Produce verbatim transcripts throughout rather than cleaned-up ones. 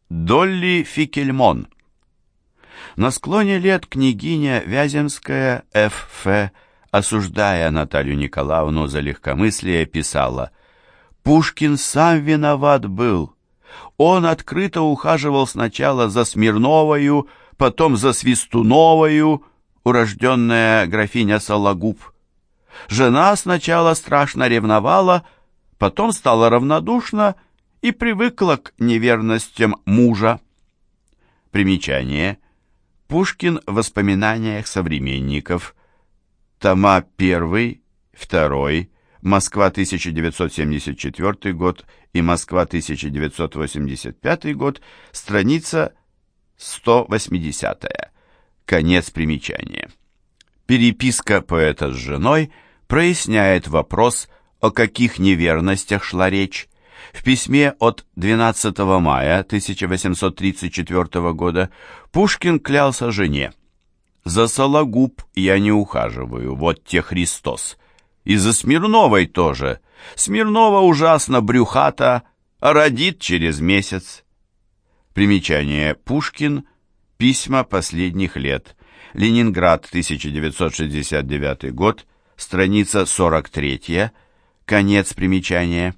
Долли Фикельмон. На склоне лет княгиня Вяземская эф эф, осуждая Наталью Николаевну за легкомыслие, писала: «Пушкин сам виноват был. Он открыто ухаживал сначала за Смирновою, потом за Свистуновою, урожденная графиня Сологуб. Жена сначала страшно ревновала, потом стала равнодушна и привыкла к неверностям мужа». Примечание. Пушкин в воспоминаниях современников. Тома первый, второй, Москва, тысяча девятьсот семьдесят четвёртый год и Москва, тысяча девятьсот восемьдесят пятый год, страница сто восьмидесятая. Конец примечания. Переписка поэта с женой проясняет вопрос, о каких неверностях шла речь. В письме от двенадцатого мая тысяча восемьсот тридцать четвёртого года Пушкин клялся жене: «За Сологуб я не ухаживаю, вот те Христос. И за Смирновой тоже. Смирнова ужасно брюхата, а родит через месяц». Примечание. Пушкин. Письма последних лет. Ленинград, тысяча девятьсот шестьдесят девятый год, страница сорок третья. Конец примечания.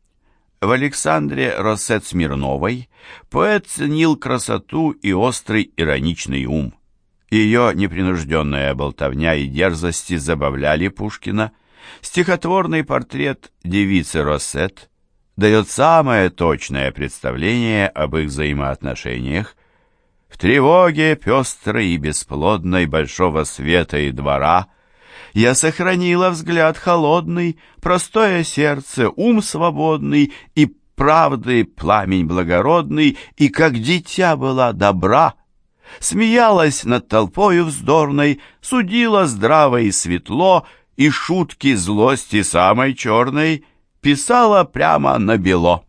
В Александре Россет Смирновой поэт ценил красоту и острый ироничный ум. Ее непринужденная болтовня и дерзости забавляли Пушкина. Стихотворный портрет девицы Россет дает самое точное представление об их взаимоотношениях. В тревоге пестрой и бесплодной большого света и двора я сохранила взгляд холодный, простое сердце, ум свободный и правды пламень благородный, и как дитя была добра. Смеялась над толпою вздорной, судила здраво и светло, и шутки злости самой черной писала прямо на бело.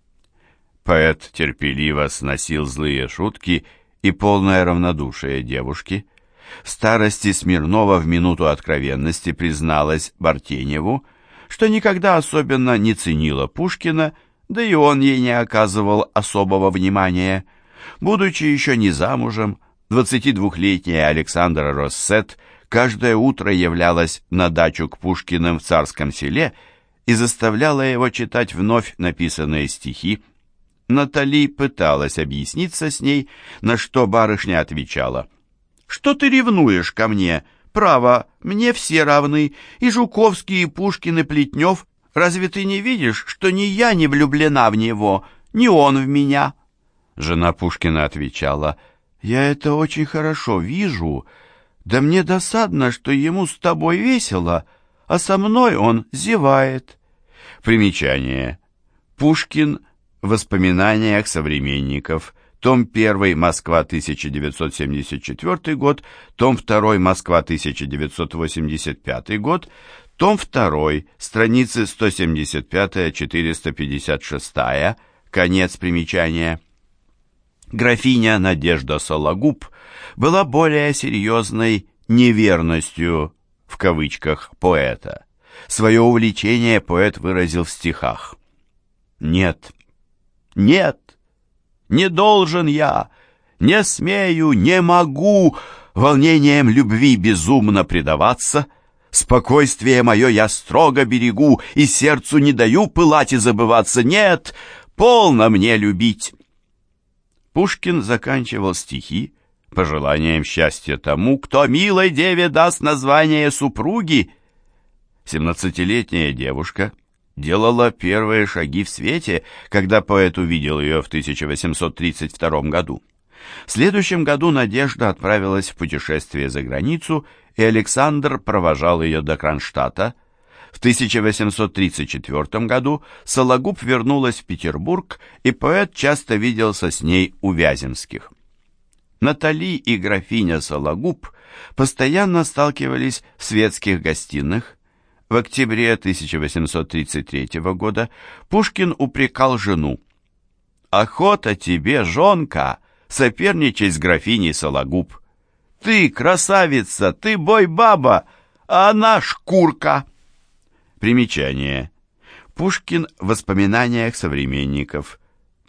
Поэт терпеливо сносил злые шутки и полное равнодушие девушки. В старости Смирнова в минуту откровенности призналась Бартеневу, что никогда особенно не ценила Пушкина, да и он ей не оказывал особого внимания. Будучи еще не замужем, двадцатидвухлетняя Александра Россет каждое утро являлась на дачу к Пушкиным в Царском Селе и заставляла его читать вновь написанные стихи. Натали пыталась объясниться с ней, на что барышня отвечала: «Что ты ревнуешь ко мне? Право, мне все равны, и Жуковский, и Пушкин, и Плетнев. Разве ты не видишь, что ни я не влюблена в него, ни он в меня?» Жена Пушкина отвечала: «Я это очень хорошо вижу, да мне досадно, что ему с тобой весело, а со мной он зевает». Примечание. Пушкин в воспоминаниях современников. Том первый, Москва, тысяча девятьсот семьдесят четвёртый год, том второй, Москва, тысяча девятьсот восемьдесят пятый год, том второй, страницы сто семьдесят пятая — четыреста пятьдесят шестая, конец примечания. Графиня Надежда Сологуб была более серьезной «неверностью» в кавычках поэта. Свое увлечение поэт выразил в стихах. «Нет, нет, не должен я, не смею, не могу волнением любви безумно предаваться. Спокойствие мое я строго берегу и сердцу не даю пылать и забываться. Нет, полно мне любить». Пушкин заканчивал стихи пожеланием счастья тому, кто милой деве даст название супруги. Семнадцатилетняя девушка делала первые шаги в свете, когда поэт увидел ее в тысяча восемьсот тридцать втором году. В следующем году Надежда отправилась в путешествие за границу, и Александр провожал ее до Кронштадта. В тысяча восемьсот тридцать четвёртом году Сологуб вернулась в Петербург, и поэт часто виделся с ней у Вяземских. Натали и графиня Сологуб постоянно сталкивались в светских гостиных. В октябре тысяча восемьсот тридцать третьего года Пушкин упрекал жену: «Охота тебе, жонка, соперничать с графиней Сологуб. Ты красавица, ты бой-баба, а она шкурка». Примечание. Пушкин в воспоминаниях современников.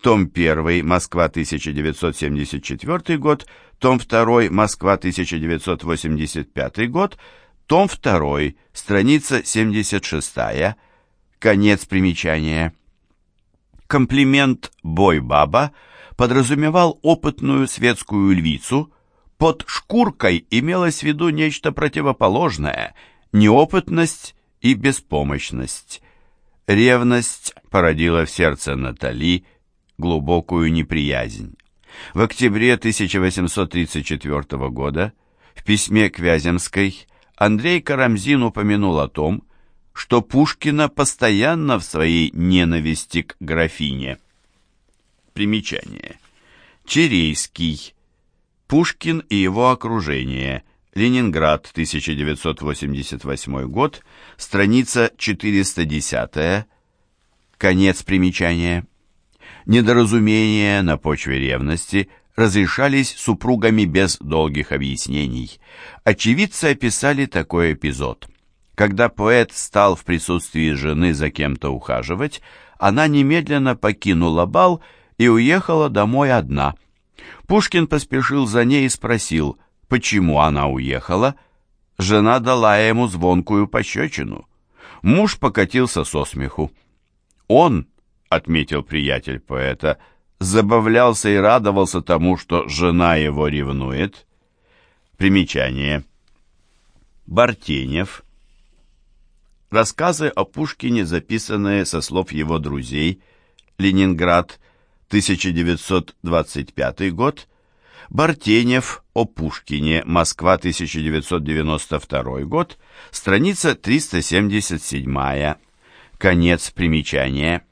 том первый, Москва, тысяча девятьсот семьдесят четвёртый год, том второй, Москва, тысяча девятьсот восемьдесят пятый год, том второй, страница семьдесят шестая, конец примечания. Комплимент «бой-баба» подразумевал опытную светскую львицу, под шкуркой имелось в виду нечто противоположное – неопытность и беспомощность. Ревность породила в сердце Натали глубокую неприязнь. В октябре тысяча восемьсот тридцать четвёртого года в письме к Вяземской Андрей Карамзин упомянул о том, что Пушкина постоянно в своей ненависти к графине. Примечание. Черейский. Пушкин и его окружение. Ленинград, тысяча девятьсот восемьдесят восьмой год, страница четыреста десятая. Конец примечания. Недоразумения на почве ревности разрешались супругами без долгих объяснений. Очевидцы описали такой эпизод. Когда поэт стал в присутствии жены за кем-то ухаживать, она немедленно покинула бал и уехала домой одна. Пушкин поспешил за ней и спросил, почему она уехала. Жена дала ему звонкую пощечину. Муж покатился со смеху. Он, отметил приятель поэта, забавлялся и радовался тому, что жена его ревнует. Примечание. Бартенев. Рассказы о Пушкине, записанные со слов его друзей. Ленинград, тысяча девятьсот двадцать пятый год. Бартенев о Пушкине. Москва, тысяча девятьсот девяносто второй год. Страница триста семьдесят семь. Конец примечания.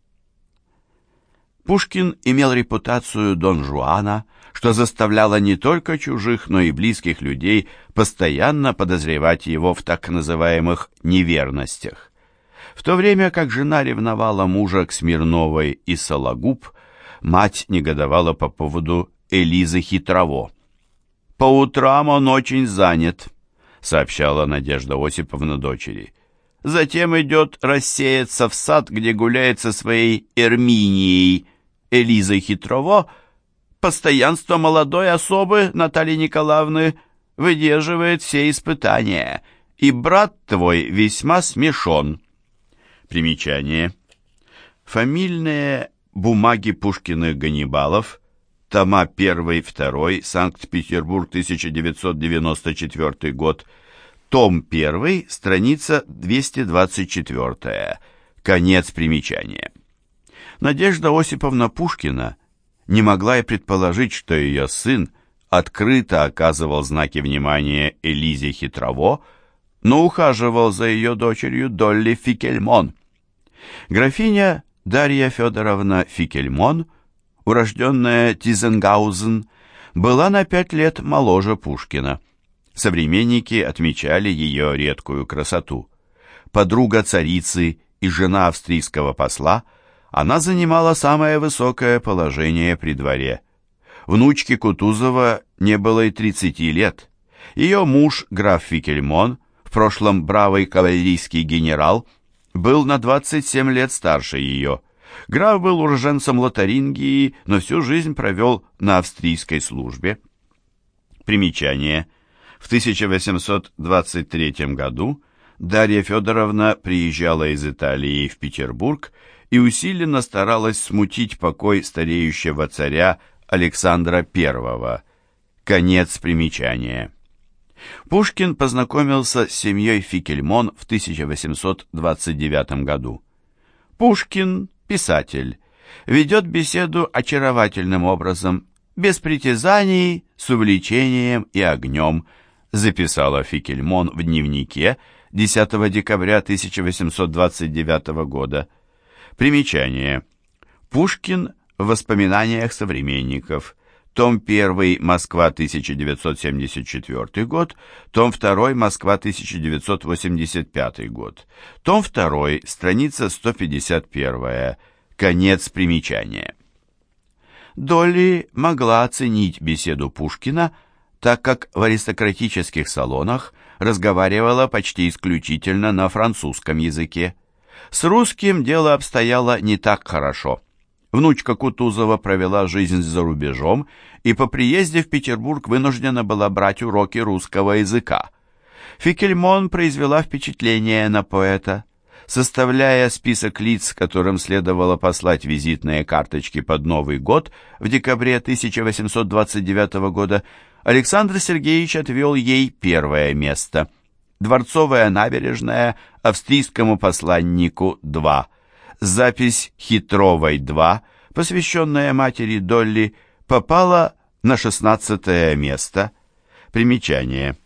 Пушкин имел репутацию Дон Жуана, что заставляло не только чужих, но и близких людей постоянно подозревать его в так называемых неверностях. В то время как жена ревновала мужа к Смирновой и Сологуб, мать негодовала по поводу Элизы Хитрово. «По утрам он очень занят», — сообщала Надежда Осиповна дочери. «Затем идет рассеяться в сад, где гуляет со своей Эрминией, Элизой Хитрово. Постоянство молодой особы Натальи Николаевны выдерживает все испытания, и брат твой весьма смешон». Примечание. Фамильные бумаги Пушкиных Ганнибалов, тома один-два, Санкт-Петербург, тысяча девятьсот девяносто четвёртый год, том один, страница двести двадцать четыре. Конец примечания. Надежда Осиповна Пушкина не могла и предположить, что ее сын открыто оказывал знаки внимания Элизе Хитрово, но ухаживал за ее дочерью Долли Фикельмон. Графиня Дарья Федоровна Фикельмон, урожденная Тизенгаузен, была на пять лет моложе Пушкина. Современники отмечали ее редкую красоту. Подруга царицы и жена австрийского посла, она занимала самое высокое положение при дворе. Внучке Кутузова не было и тридцати лет. Ее муж, граф Фикельмон, в прошлом бравый кавалерийский генерал, был на двадцать семь лет старше ее. Граф был уроженцем Лотарингии, но всю жизнь провел на австрийской службе. Примечание. В тысяча восемьсот двадцать третьем году Дарья Федоровна приезжала из Италии в Петербург и усиленно старалась смутить покой стареющего царя Александра Первого. Конец примечания. Пушкин познакомился с семьей Фикельмон в тысяча восемьсот двадцать девятом году. Пушкин, писатель, ведет беседу очаровательным образом, без притязаний, с увлечением и огнем, записала Фикельмон в дневнике десятого декабря тысяча восемьсот двадцать девятого года. Примечание. Пушкин в воспоминаниях современников. Том один, Москва, тысяча девятьсот семьдесят четвёртый год. Том два, Москва, тысяча девятьсот восемьдесят пятый год. Том два, страница сто пятьдесят один. Конец примечания. Долли могла оценить беседу Пушкина, так как в аристократических салонах разговаривала почти исключительно на французском языке. С русским дело обстояло не так хорошо. Внучка Кутузова провела жизнь за рубежом и по приезде в Петербург вынуждена была брать уроки русского языка. Фикельмон произвела впечатление на поэта. Составляя список лиц, которым следовало послать визитные карточки под Новый год в декабре тысяча восемьсот двадцать девятого года, Александр Сергеевич отвел ей первое место. Дворцовая набережная австрийскому посланнику два. Запись Хитровой два, посвященная матери Долли, попала на шестнадцатое место. Примечание.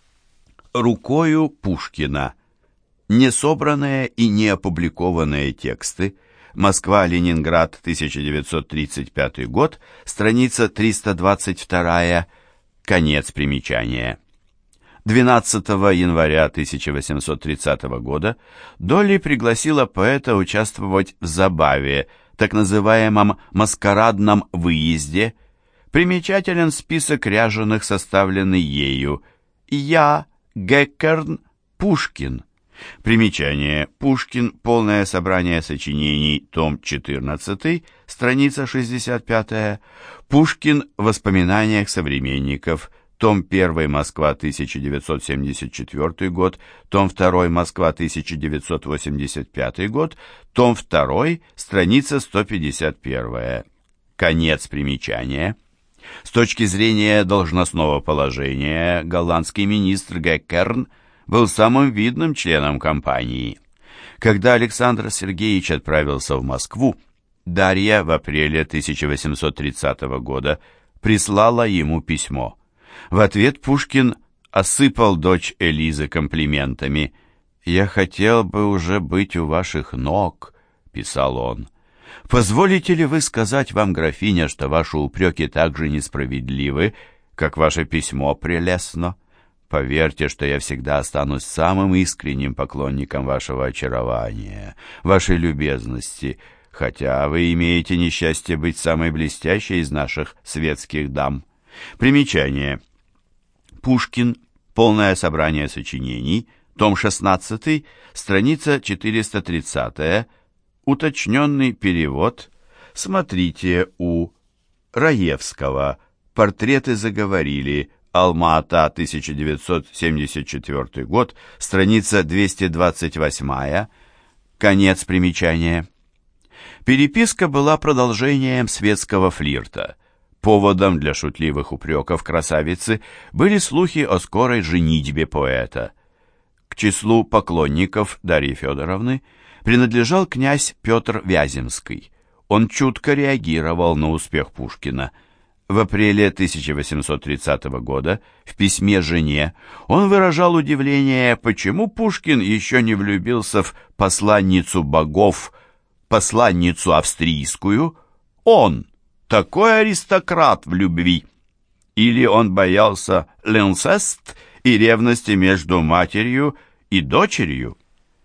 Рукою Пушкина. Несобранные и не опубликованные тексты. Москва-Ленинград, тысяча девятьсот тридцать пятый год, страница триста двадцать два, конец примечания. двенадцатого января тысяча восемьсот тридцатого года Долли пригласила поэта участвовать в забаве, так называемом маскарадном выезде. Примечателен список ряженых, составленный ею. Я, Геккерн, Пушкин. Примечание. Пушкин. Полное собрание сочинений. Том четырнадцатый. Страница шестьдесят пятая. Пушкин. В воспоминаниях современников. Том первый. Москва. тысяча девятьсот семьдесят четвёртый год. Том второй. Москва. тысяча девятьсот восемьдесят пятый год. Том второй. Страница сто пятьдесят первая. Конец примечания. С точки зрения должностного положения, голландский министр Геккерн был самым видным членом компании. Когда Александр Сергеевич отправился в Москву, Дарья в апреле тысяча восемьсот тридцатого года прислала ему письмо. В ответ Пушкин осыпал дочь Элизы комплиментами. «Я хотел бы уже быть у ваших ног», — писал он. «Позволите ли вы сказать вам, графиня, что ваши упреки так же несправедливы, как ваше письмо прелестно? Поверьте, что я всегда останусь самым искренним поклонником вашего очарования, вашей любезности, хотя вы имеете несчастье быть самой блестящей из наших светских дам». Примечание. Пушкин. Полное собрание сочинений. Том шестнадцатый. Страница четыреста тридцатая. Уточненный перевод. Смотрите у Раевского. Портреты заговорили. Алма-Ата, тысяча девятьсот семьдесят четвёртый год, страница двести двадцать восьмая, конец примечания. Переписка была продолжением светского флирта. Поводом для шутливых упреков красавицы были слухи о скорой женитьбе поэта. К числу поклонников Дарьи Федоровны принадлежал князь Петр Вяземский. Он чутко реагировал на успех Пушкина. В апреле тысяча восемьсот тридцатого года в письме жене он выражал удивление, почему Пушкин еще не влюбился в посланницу богов, посланницу австрийскую. Он, такой аристократ в любви. Или он боялся l'inceste и ревности между матерью и дочерью.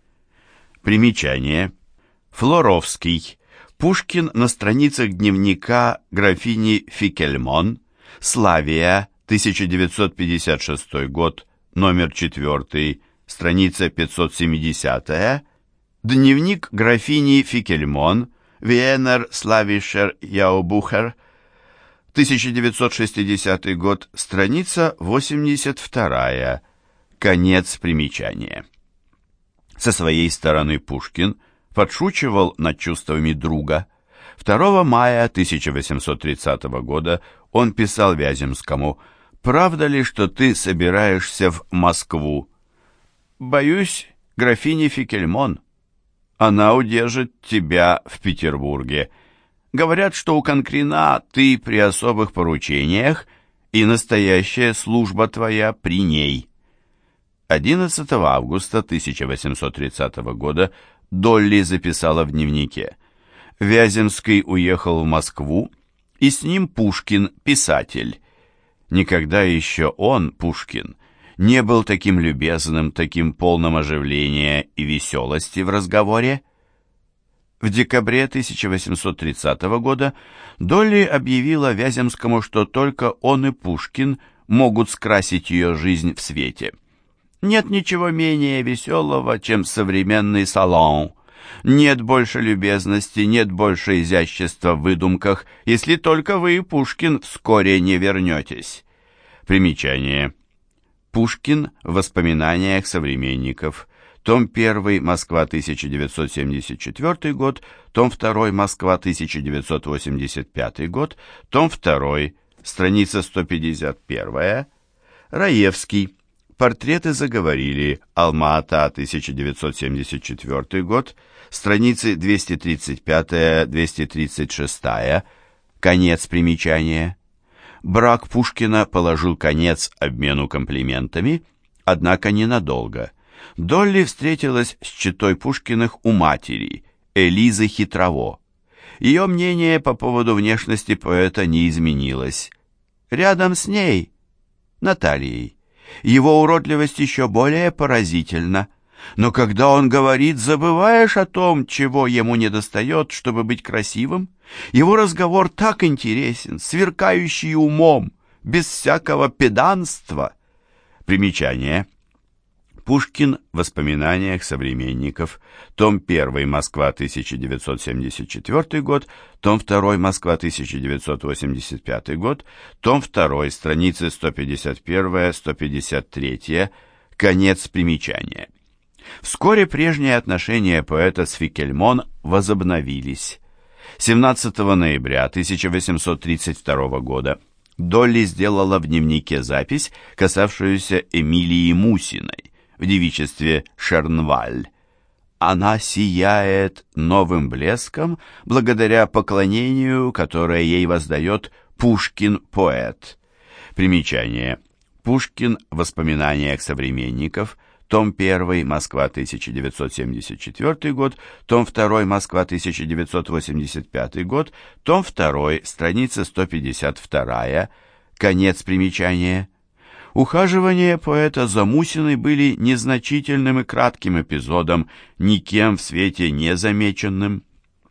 Примечание. Флоровский. Пушкин на страницах дневника графини Фикельмон, Славия, тысяча девятьсот пятьдесят шестой год, номер четвёртый, страница пятьсот семидесятая, дневник графини Фикельмон, Виенер Славишер Яубухер, тысяча девятьсот шестидесятый год, страница восемьдесят вторая, конец примечания. Со своей стороны Пушкин подшучивал над чувствами друга. второго мая тысяча восемьсот тридцатого года он писал Вяземскому: «Правда ли, что ты собираешься в Москву?» «Боюсь, графиня Фикельмон. Она удержит тебя в Петербурге. Говорят, что у Конкрина ты при особых поручениях, и настоящая служба твоя при ней». одиннадцатого августа тысяча восемьсот тридцатого года Долли записала в дневнике: «Вяземский уехал в Москву, и с ним Пушкин, писатель. Никогда еще он, Пушкин, не был таким любезным, таким полным оживления и веселости в разговоре». В декабре тысяча восемьсот тридцатого года Долли объявила Вяземскому, что только он и Пушкин могут скрасить ее жизнь в свете. «Нет ничего менее веселого, чем современный салон. Нет больше любезности, нет больше изящества в выдумках, если только вы и Пушкин вскоре не вернетесь. Примечание. Пушкин в воспоминаниях современников. Том первый, Москва, тысяча девятьсот семьдесят четвёртый год, том второй, Москва, тысяча девятьсот восемьдесят пятый год, том второй, страница сто пятьдесят один. Раевский. Портреты заговорили. Алма-Ата, тысяча девятьсот семьдесят четвёртый год, страницы двести тридцать пять — двести тридцать шесть. Конец примечания. Брак Пушкина положил конец обмену комплиментами, однако ненадолго. Долли встретилась с четой Пушкиных у матери, Элизы Хитрово. Ее мнение по поводу внешности поэта не изменилось. Рядом с ней, Натальей, его уродливость еще более поразительна. Но когда он говорит, забываешь о том, чего ему недостает, чтобы быть красивым. Его разговор так интересен, сверкающий умом, без всякого педанства. Примечание. Пушкин в воспоминаниях современников. Том первый, Москва, тысяча девятьсот семьдесят четвёртый год, том второй, Москва, тысяча девятьсот восемьдесят пятый год, том второй, страницы сто пятьдесят один — сто пятьдесят три. Конец примечания. Вскоре прежние отношения поэта с Фикельмон возобновились. семнадцатого ноября тысяча восемьсот тридцать второго года Долли сделала в дневнике запись, касавшуюся Эмилии Мусиной в девичестве Шернваль. Она сияет новым блеском благодаря поклонению, которое ей воздает Пушкин-поэт. Примечание. Пушкин в воспоминаниях современников. Том первый, Москва, тысяча девятьсот семьдесят четвёртый год, том второй, Москва, тысяча девятьсот восемьдесят пятый год, том второй, страница сто пятьдесят два. Конец примечания. Ухаживания поэта за Мусиной были незначительным и кратким эпизодом, никем в свете не замеченным.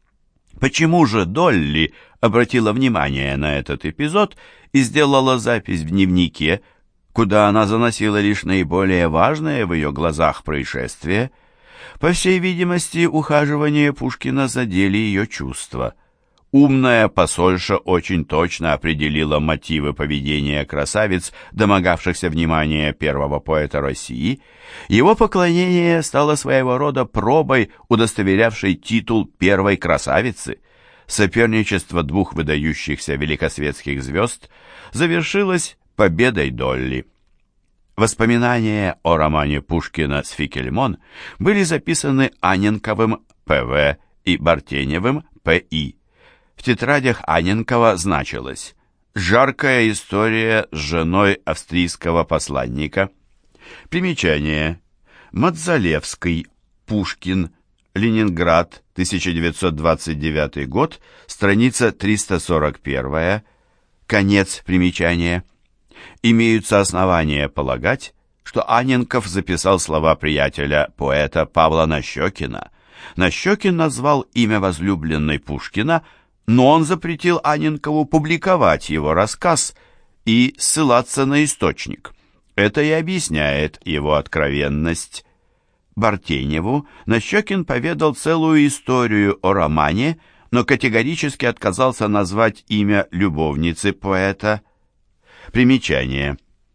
Почему же Долли обратила внимание на этот эпизод и сделала запись в дневнике, куда она заносила лишь наиболее важное в ее глазах происшествие? По всей видимости, ухаживания Пушкина задели ее чувства. Умная посольша очень точно определила мотивы поведения красавиц, домогавшихся внимания первого поэта России. Его поклонение стало своего рода пробой, удостоверявшей титул первой красавицы. Соперничество двух выдающихся великосветских звезд завершилось победой Долли. Воспоминания о романе Пушкина с Фикельмон были записаны Анненковым П В и Бартеневым П И. В тетрадях Анненкова значилось «Жаркая история с женой австрийского посланника». Примечание. Мадзалевский, Пушкин, Ленинград, тысяча девятьсот двадцать девятый год, страница триста сорок один. Конец примечания. Имеются основания полагать, что Анненков записал слова приятеля поэта Павла Нащекина. Нащекин назвал имя возлюбленной Пушкина, но он запретил Анненкову публиковать его рассказ и ссылаться на источник. Это и объясняет его откровенность. Бартеневу Нащекин поведал целую историю о романе, но категорически отказался назвать имя любовницы поэта. Примечание.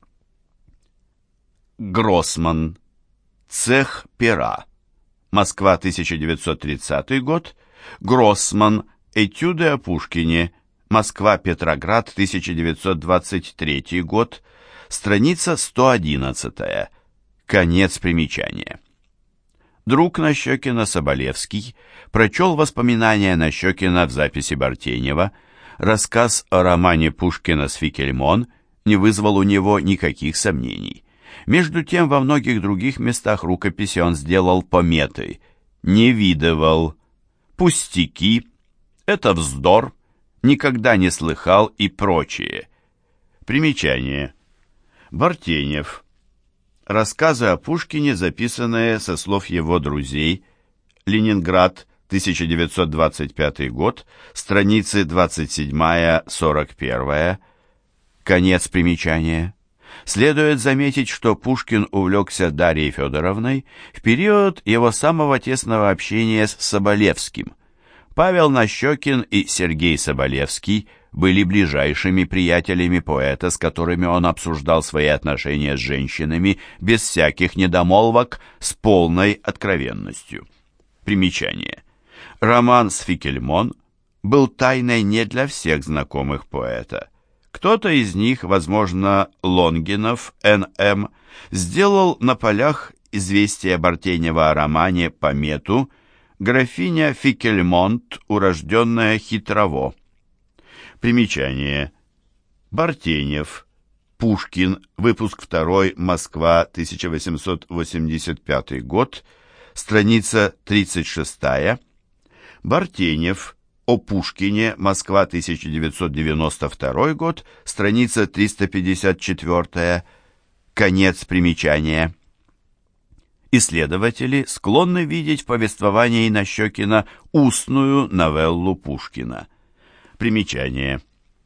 Гроссман. Цех пера. Москва, тысяча девятьсот тридцатый год. Гроссман. Этюды о Пушкине. Москва, Петроград, тысяча девятьсот двадцать третий год. Страница сто одиннадцать. Конец примечания. Друг Нащекина Соболевский прочел воспоминания Нащекина в записи Бартенева. Рассказ о романе Пушкина с Фикельмон не вызвал у него никаких сомнений. Между тем, во многих других местах рукописи он сделал пометы «Не видывал», «Пустяки», «Это вздор», «Никогда не слыхал» и прочее. Примечание. Бартенев. Рассказы о Пушкине, записанные со слов его друзей. Ленинград, тысяча девятьсот двадцать пятый год, страницы двадцать семь — сорок один. Конец примечания. Следует заметить, что Пушкин увлекся Дарьей Федоровной в период его самого тесного общения с Соболевским. Павел Нащекин и Сергей Соболевский были ближайшими приятелями поэта, с которыми он обсуждал свои отношения с женщинами без всяких недомолвок, с полной откровенностью. Примечание. Роман с Фикельмон был тайной не для всех знакомых поэта. Кто-то из них, возможно, Лонгинов, Н М, сделал на полях известия Бартенева о романе помету «Графиня Фикельмонт, урожденная Хитрово». Примечание. Бартенев. Пушкин. Выпуск второй. Москва. тысяча восемьсот восемьдесят пятый год. Страница тридцать шестая. Бартенев. О Пушкине. Москва. тысяча девятьсот девяносто второй год. Страница триста пятьдесят четыре. Конец примечания. Исследователи склонны видеть в повествовании Нащекина устную новеллу Пушкина. Примечание.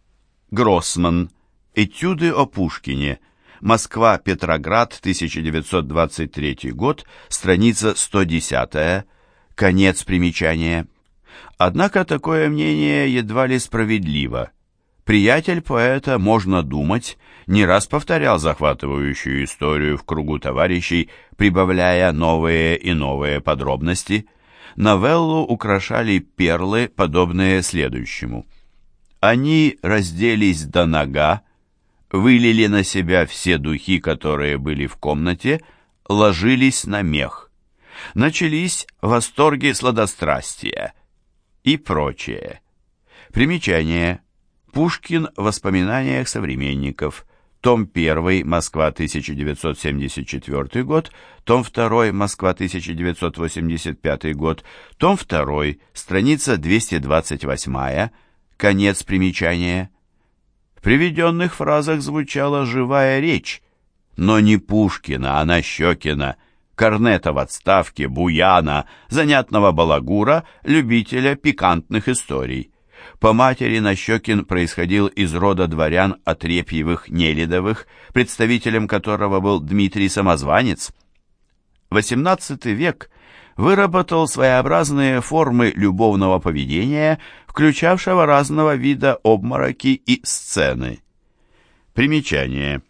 Гроссман. Этюды о Пушкине. Москва, Петроград, тысяча девятьсот двадцать третий год, страница сто десять. Конец примечания. Однако такое мнение едва ли справедливо. Приятель поэта, можно думать, не раз повторял захватывающую историю в кругу товарищей, прибавляя новые и новые подробности. Новеллу украшали перлы, подобные следующему. Они разделись до нога, вылили на себя все духи, которые были в комнате, ложились на мех. Начались восторги сладострастия и прочее. Примечание. Пушкин в воспоминаниях современников. Том первый, Москва, тысяча девятьсот семьдесят четвертый год, том второй, Москва, тысяча девятьсот восемьдесят пятый год, том второй, страница двести двадцать восемь. Конец примечания. В приведенных фразах звучала живая речь, но не Пушкина, а Нащекина, корнета в отставке, буяна, занятного балагура, любителя пикантных историй. По матери Нащекин происходил из рода дворян Отрепьевых-Нелидовых, представителем которого был Дмитрий Самозванец. восемнадцатый век выработал своеобразные формы любовного поведения, включавшего разного вида обмороки и сцены. Примечание.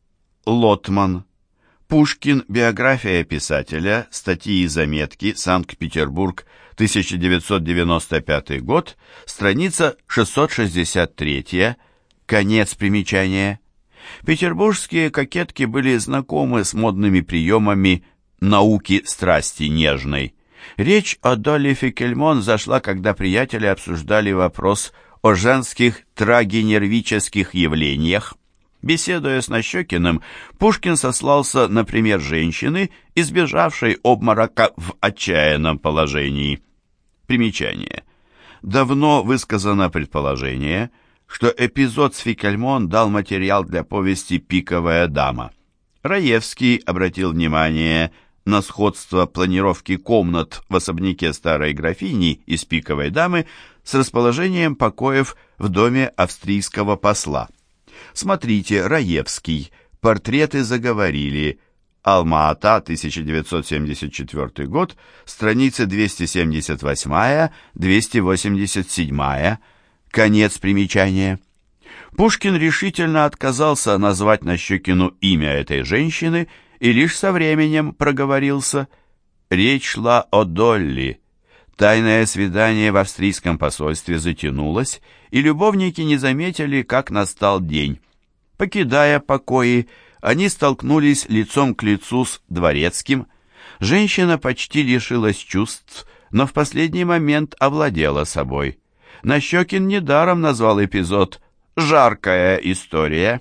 Лотман. Пушкин. Биография писателя. Статьи и заметки. Санкт-Петербург. тысяча девятьсот девяносто пятый год. Страница шестьсот шестьдесят три. Конец примечания. Петербургские кокетки были знакомы с модными приемами науки страсти нежной. Речь о Долли Фикельмон зашла, когда приятели обсуждали вопрос о женских трагинервических явлениях. Беседуя с Нащекиным, Пушкин сослался на пример женщины, избежавшей обморока в отчаянном положении. Примечание. Давно высказано предположение, что эпизод с Фикельмон дал материал для повести «Пиковая дама». Раевский обратил внимание на сходство планировки комнат в особняке старой графини из «Пиковой дамы» с расположением покоев в доме австрийского посла. Смотрите, Раевский. Портреты заговорили. Алма-Ата, тысяча девятьсот семьдесят четвертый год, страницы двести семьдесят восемь — двести восемьдесят семь. Конец примечания. Пушкин решительно отказался назвать Нащекину имя этой женщины и лишь со временем проговорился. Речь шла о Долли. Тайное свидание в австрийском посольстве затянулось, и любовники не заметили, как настал день. Покидая покои, они столкнулись лицом к лицу с дворецким. Женщина почти лишилась чувств, но в последний момент овладела собой. Нащекин недаром назвал эпизод «жаркая история».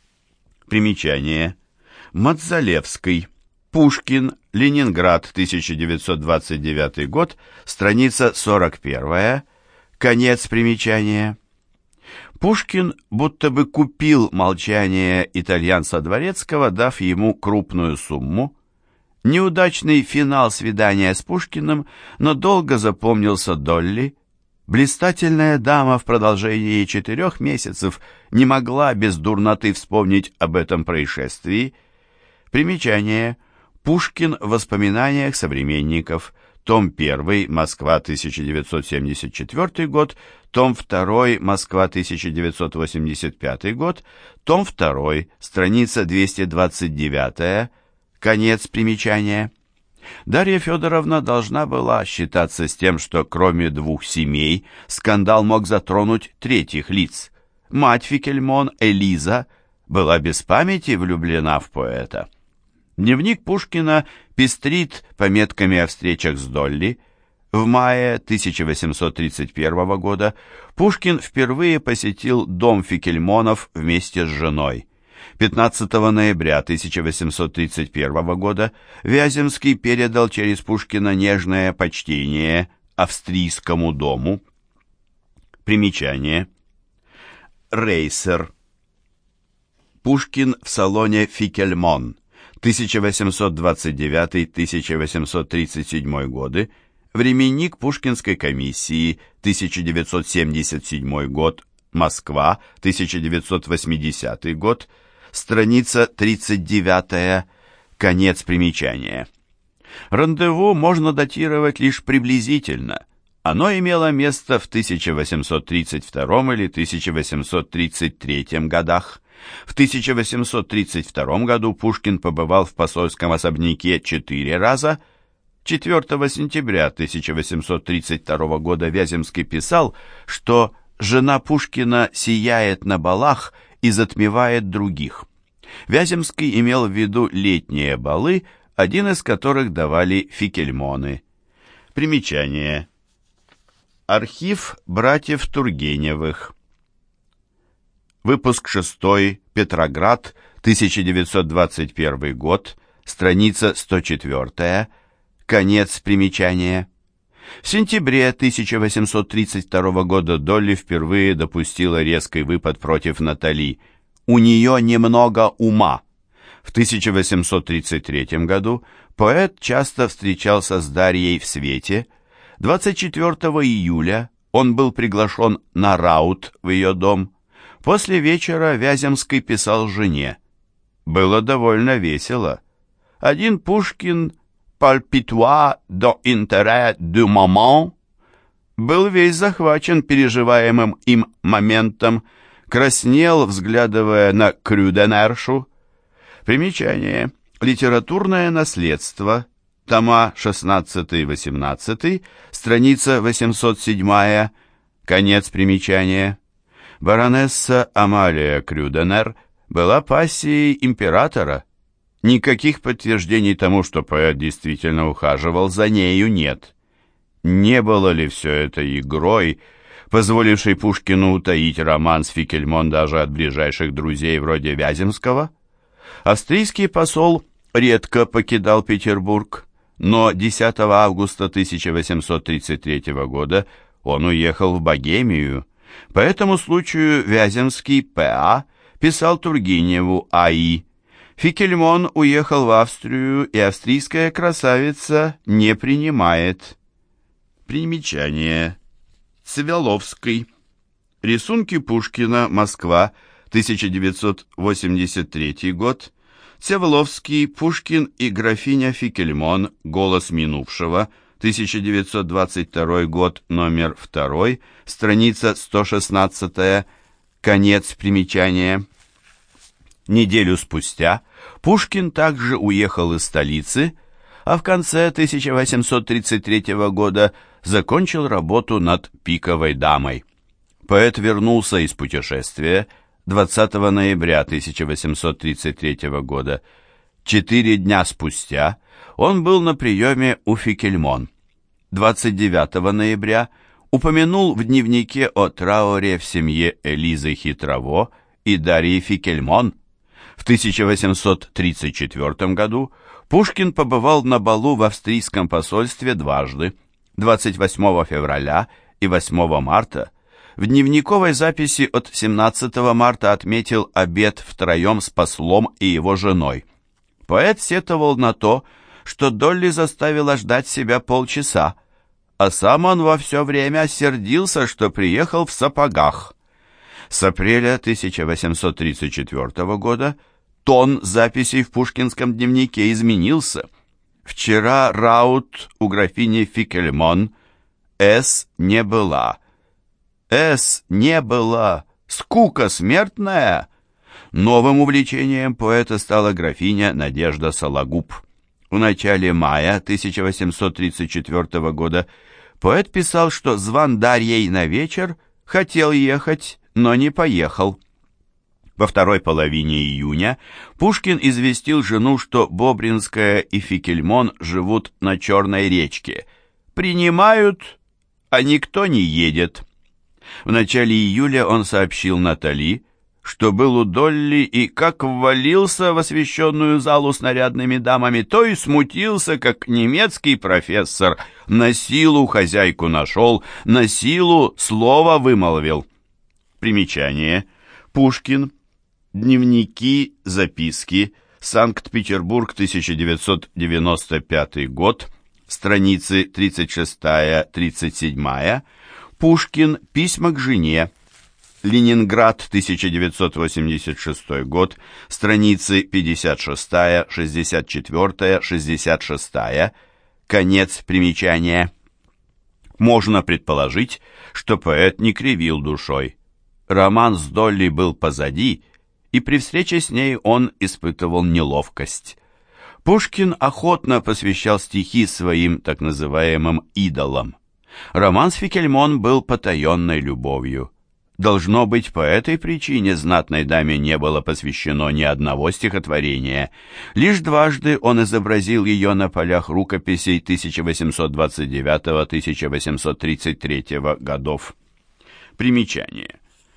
Примечание. Мадзалевский. Пушкин. Ленинград, тысяча девятьсот двадцать девятый год, страница сорок один. Конец примечания. Пушкин будто бы купил молчание итальянца Дворецкого, дав ему крупную сумму. Неудачный финал свидания с Пушкиным, но долго запомнился Долли. Блистательная дама в продолжении четырех месяцев не могла без дурноты вспомнить об этом происшествии. Примечание. Пушкин в воспоминаниях современников. Том первый, Москва, тысяча девятьсот семьдесят четвёртый год. Том второй, Москва, тысяча девятьсот восемьдесят пятый год. Том второй, страница двести двадцать девять. Конец примечания. Дарья Федоровна должна была считаться с тем, что кроме двух семей скандал мог затронуть третьих лиц. Мать Фикельмон, Элиза, была без памяти влюблена в поэта. Дневник Пушкина пестрит пометками о встречах с Долли. В мае тысяча восемьсот тридцать первого года Пушкин впервые посетил дом Фикельмонов вместе с женой. пятнадцатого ноября тысяча восемьсот тридцать первого года Вяземский передал через Пушкина нежное почтение австрийскому дому. Примечание. Рейсер. Пушкин в салоне Фикельмон. тысяча восемьсот двадцать девятый — тысяча восемьсот тридцать седьмой годы. Временник Пушкинской комиссии. тысяча девятьсот семьдесят седьмой год. Москва. тысяча девятьсот восьмидесятый год. Страница тридцать девять. Конец примечания. Рандеву можно датировать лишь приблизительно. Оно имело место в тысяча восемьсот тридцать втором или тысяча восемьсот тридцать третьем годах. В тысяча восемьсот тридцать втором году Пушкин побывал в посольском особняке четыре раза. четвёртого сентября тысяча восемьсот тридцать второго года Вяземский писал, что жена Пушкина сияет на балах и затмевает других. Вяземский имел в виду летние балы, один из которых давали Фикельмоны. Примечание. Архив братьев Тургеневых. Выпуск шестой. Петроград, тысяча девятьсот двадцать первый год, страница сто четыре. Конец примечания. В сентябре тысяча восемьсот тридцать второго года Долли впервые допустила резкий выпад против Натали. У нее немного ума. В тысяча восемьсот тридцать третьем году поэт часто встречался с Дарьей в свете. двадцать четвёртого июля он был приглашен на раут в ее дом. После вечера Вяземский писал жене. Было довольно весело. Один Пушкин «palpitois dans intérêt du moment» был весь захвачен переживаемым им моментом, краснел, взглядывая на Крюденершу. Примечание. Литературное наследство. Тома шестнадцатый-восемнадцатый, страница восемьсот семь. Конец примечания. Баронесса Амалия Крюденер была пассией императора. Никаких подтверждений тому, что поэт действительно ухаживал за нею, нет. Не было ли все это игрой, позволившей Пушкину утаить роман с Фикельмон даже от ближайших друзей вроде Вяземского? Австрийский посол редко покидал Петербург, но десятого августа тысяча восемьсот тридцать третьего года он уехал в Богемию. По этому случаю Вяземский П.А. писал Тургеневу А.И. Фикельмон уехал в Австрию, и австрийская красавица не принимает. Примечание. Цивиловский. Рисунки Пушкина. Москва. тысяча девятьсот восемьдесят третий год. Цивиловский. Пушкин и графиня Фикельмон. Голос минувшего. тысяча девятьсот двадцать второй год. Номер два. Страница сто шестнадцать. Конец примечания. Неделю спустя Пушкин также уехал из столицы, а в конце тысяча восемьсот тридцать третьего года закончил работу над «Пиковой дамой». Поэт вернулся из путешествия двадцатого ноября тысяча восемьсот тридцать третьего года. Четыре дня спустя он был на приеме у Фикельмон. двадцать девятого ноября упомянул в дневнике о трауре в семье Элизы Хитрово и Дарьи Фикельмон. В тысяча восемьсот тридцать четвёртом году Пушкин побывал на балу в австрийском посольстве дважды, двадцать восьмого февраля и восьмого марта. В дневниковой записи от семнадцатого марта отметил обед втроем с послом и его женой. Поэт сетовал на то, что Долли заставила ждать себя полчаса. а сам он во все время сердился, что приехал в сапогах. С апреля тысяча восемьсот тридцать четвёртого года тон записей в пушкинском дневнике изменился. Вчера раут у графини Фикельмон. С не была. С не была. Скука смертная. Новым увлечением поэта стала графиня Надежда Сологуб. В начале мая тысяча восемьсот тридцать четвёртого года поэт писал, что зван Дарьей на вечер, хотел ехать, но не поехал. Во второй половине июня Пушкин известил жену, что Бобринская и Фикельмон живут на Черной речке. Принимают, а никто не едет. В начале июля он сообщил Натали, что был у Долли и как ввалился в освещенную залу с нарядными дамами, то и смутился, как немецкий профессор, на силу хозяйку нашел, на силу слово вымолвил. Примечание. Пушкин. Дневники, записки. Санкт-Петербург, тысяча девятьсот девяносто пятый год. Страницы тридцать шестая тридцать седьмая. Пушкин. Письма к жене. Ленинград, тысяча девятьсот восемьдесят шестой год. Страницы пятьдесят шестая шестьдесят четвёртая шестьдесят шестая. Конец примечания. Можно предположить, что поэт не кривил душой. Роман с Долли был позади, и при встрече с ней он испытывал неловкость. Пушкин охотно посвящал стихи своим так называемым идолам. Роман с Фикельмон был потаенной любовью. Должно быть, по этой причине знатной даме не было посвящено ни одного стихотворения. Лишь дважды он изобразил ее на полях рукописей тысяча восемьсот двадцать девятого — тысяча восемьсот тридцать третьего годов. Примечание.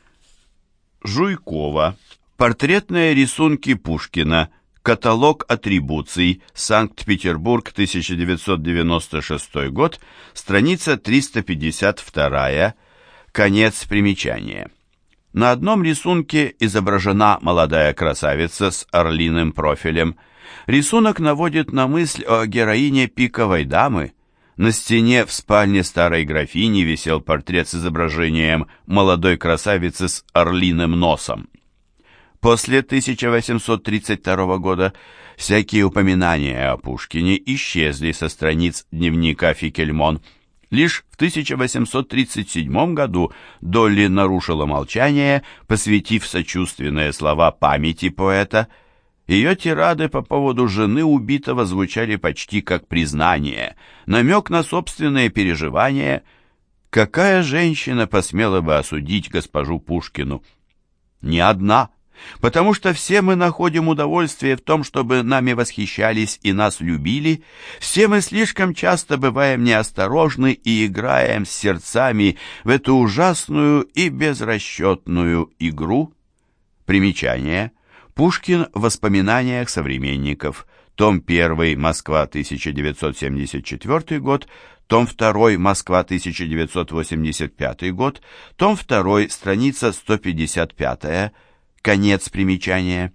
Жуйкова. Портретные рисунки Пушкина. Каталог атрибуций. Санкт-Петербург, тысяча девятьсот девяносто шестой год. Страница триста пятьдесят вторая. Конец примечания. На одном рисунке изображена молодая красавица с орлиным профилем. Рисунок наводит на мысль о героине пиковой дамы. На стене в спальне старой графини висел портрет с изображением молодой красавицы с орлиным носом. После тысяча восемьсот тридцать второго года всякие упоминания о Пушкине исчезли со страниц дневника Фикельмон. Лишь в тысяча восемьсот тридцать седьмом году Долли нарушила молчание, посвятив сочувственные слова памяти поэта. Ее тирады по поводу жены убитого звучали почти как признание, намек на собственные переживания. Какая женщина посмела бы осудить госпожу Пушкину? Ни одна. Потому что все мы находим удовольствие в том, чтобы нами восхищались и нас любили. Все мы слишком часто бываем неосторожны и играем с сердцами в эту ужасную и безрасчетную игру. Примечание. Пушкин в воспоминаниях современников. Том один. Москва, тысяча девятьсот семьдесят четвёртый год. Том два. Москва, тысяча девятьсот восемьдесят пятый год. Том два. Страница сто пятьдесят пятая. Конец примечания.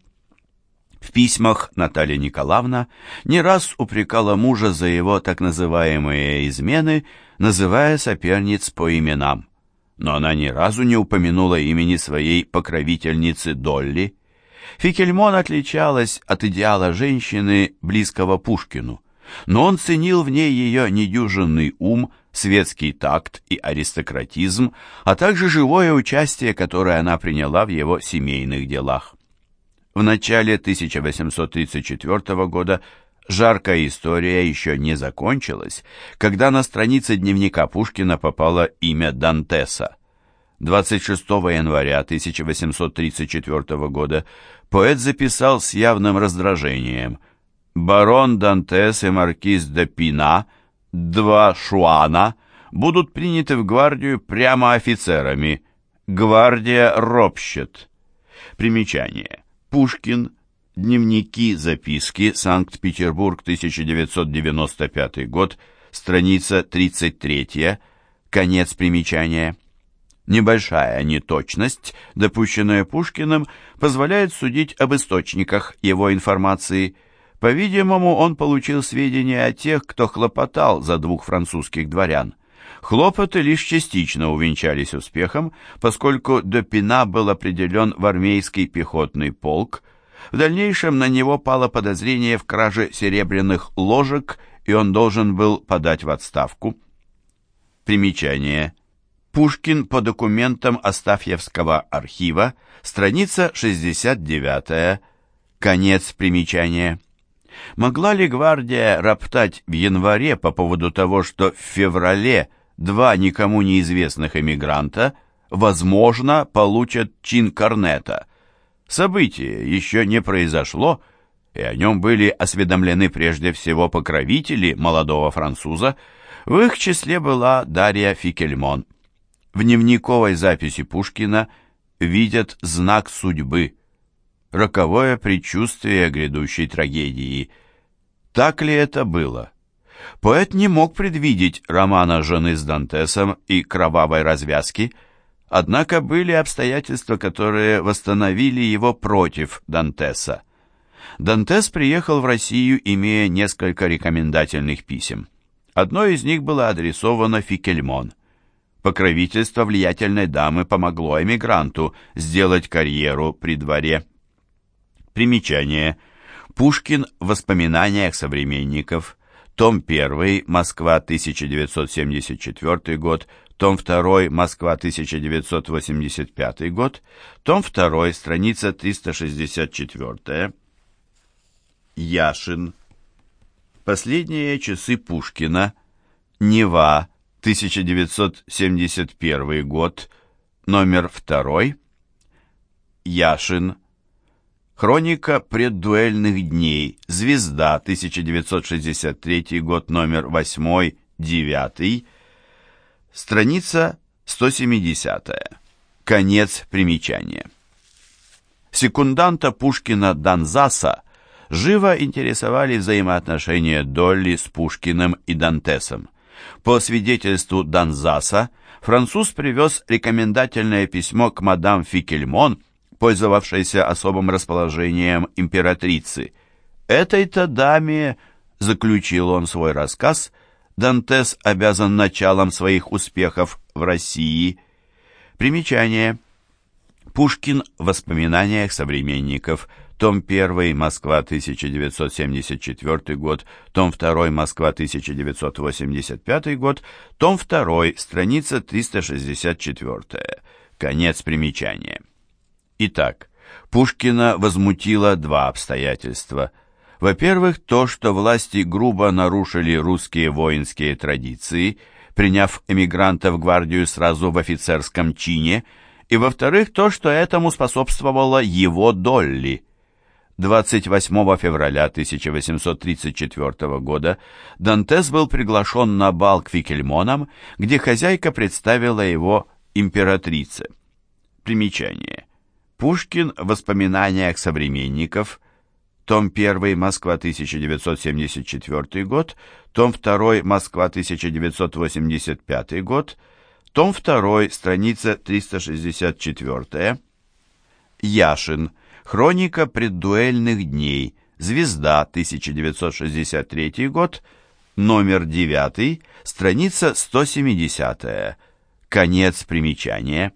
В письмах Наталья Николаевна не раз упрекала мужа за его так называемые измены, называя соперниц по именам. Но она ни разу не упомянула имени своей покровительницы Долли. Фикельмон отличалась от идеала женщины, близкого Пушкину, но он ценил в ней ее недюжинный ум, светский такт и аристократизм, а также живое участие, которое она приняла в его семейных делах. В начале тысяча восемьсот тридцать четвёртого года жаркая история еще не закончилась, когда на страницы дневника Пушкина попало имя Дантеса. двадцать шестого января тысяча восемьсот тридцать четвёртого года поэт записал с явным раздражением: «Барон Дантес и маркиз де Пина, два шуана, будут приняты в гвардию прямо офицерами. Гвардия ропщет». Примечание. Пушкин. Дневники, записки. Санкт-Петербург, тысяча девятьсот девяносто пятый год. Страница тридцать третья. Конец примечания. Небольшая неточность, допущенная Пушкиным, позволяет судить об источниках его информации. По-видимому, он получил сведения о тех, кто хлопотал за двух французских дворян. Хлопоты лишь частично увенчались успехом, поскольку Д'Епина был определен в армейский пехотный полк. В дальнейшем на него пало подозрение в краже серебряных ложек, и он должен был подать в отставку. Примечание. Пушкин по документам Астафьевского архива, страница шестьдесят девять, конец примечания. Могла ли гвардия роптать в январе по поводу того, что в феврале два никому неизвестных эмигранта, возможно, получат чин корнета? Событие еще не произошло, и о нем были осведомлены прежде всего покровители молодого француза. В их числе была Дарья Фикельмон. В дневниковой записи Пушкина видят знак судьбы, роковое предчувствие грядущей трагедии. Так ли это было? Поэт не мог предвидеть романа жены с Дантесом и кровавой развязки, однако были обстоятельства, которые восстановили его против Дантеса. Дантес приехал в Россию, имея несколько рекомендательных писем. Одно из них было адресовано Фикельмон. Покровительство влиятельной дамы помогло эмигранту сделать карьеру при дворе. Примечание. Пушкин в воспоминаниях современников. Том один, Москва, тысяча девятьсот семьдесят четвёртый год. Том два, Москва, тысяча девятьсот восемьдесят пятый год. Том два, страница триста шестьдесят четыре. Яшин. Последние часы Пушкина. Нева, тысяча девятьсот семьдесят первый год, номер два. Яшин. Хроника преддуэльных дней. Звезда, тысяча девятьсот шестьдесят третий год, номер восемь, девять. Страница сто семьдесят. Конец примечания. Секунданта Пушкина Донзаса живо интересовали взаимоотношения Долли с Пушкиным и Дантесом. По свидетельству Донзаса, француз привез рекомендательное письмо к мадам Фикельмон, пользовавшейся особым расположением императрицы. «Этой-то даме, — заключил он свой рассказ, — Дантес обязан началом своих успехов в России». Примечание. Пушкин в воспоминаниях современников. Том один, Москва, тысяча девятьсот семьдесят четвёртый год, том два, Москва, тысяча девятьсот восемьдесят пятый год, том два, страница триста шестьдесят четыре. Конец примечания. Итак, Пушкина возмутило два обстоятельства. Во-первых, то, что власти грубо нарушили русские воинские традиции, приняв эмигранта в гвардию сразу в офицерском чине, и, во-вторых, то, что этому способствовала его Долли. двадцать восьмого февраля тысяча восемьсот тридцать четвёртого года Дантес был приглашен на бал к Фикельмонам, где хозяйка представила его императрице. Примечание. Пушкин в воспоминаниях современников. Том один, Москва, тысяча девятьсот семьдесят четвёртый год, том два, Москва, тысяча девятьсот восемьдесят пятый год, том два, страница триста шестьдесят четыре. Яшин. Хроника преддуэльных дней. Звезда, тысяча девятьсот шестьдесят третий год, номер девять, страница сто семьдесят. Конец примечания.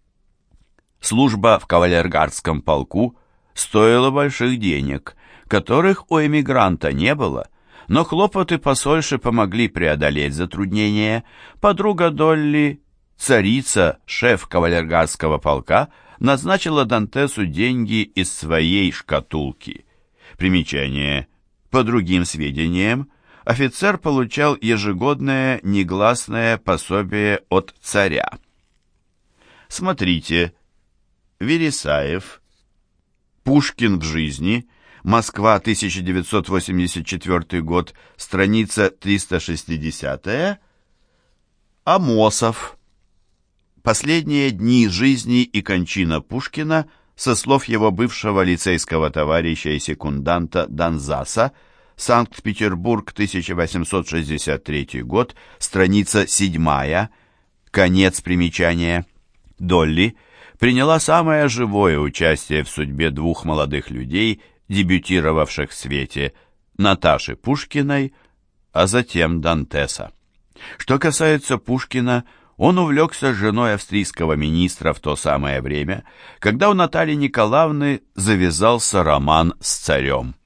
Служба в кавалергардском полку стоила больших денег, которых у эмигранта не было, но хлопоты посольши помогли преодолеть затруднения. Подруга Долли, царица, шеф кавалергардского полка, назначила Дантесу деньги из своей шкатулки. Примечание. По другим сведениям, офицер получал ежегодное негласное пособие от царя. Смотрите. Вересаев. Пушкин в жизни. Москва, тысяча девятьсот восемьдесят четвёртый год, страница триста шестьдесят. Амосов. Последние дни жизни и кончина Пушкина со слов его бывшего лицейского товарища и секунданта Донзаса. Санкт-Петербург, тысяча восемьсот шестьдесят третий год, страница седьмая. Конец примечания. Долли приняла самое живое участие в судьбе двух молодых людей, дебютировавших в свете, Наташи Пушкиной, а затем Дантеса. Что касается Пушкина, он увлекся женой австрийского министра в то самое время, когда у Натальи Николаевны завязался роман с царем.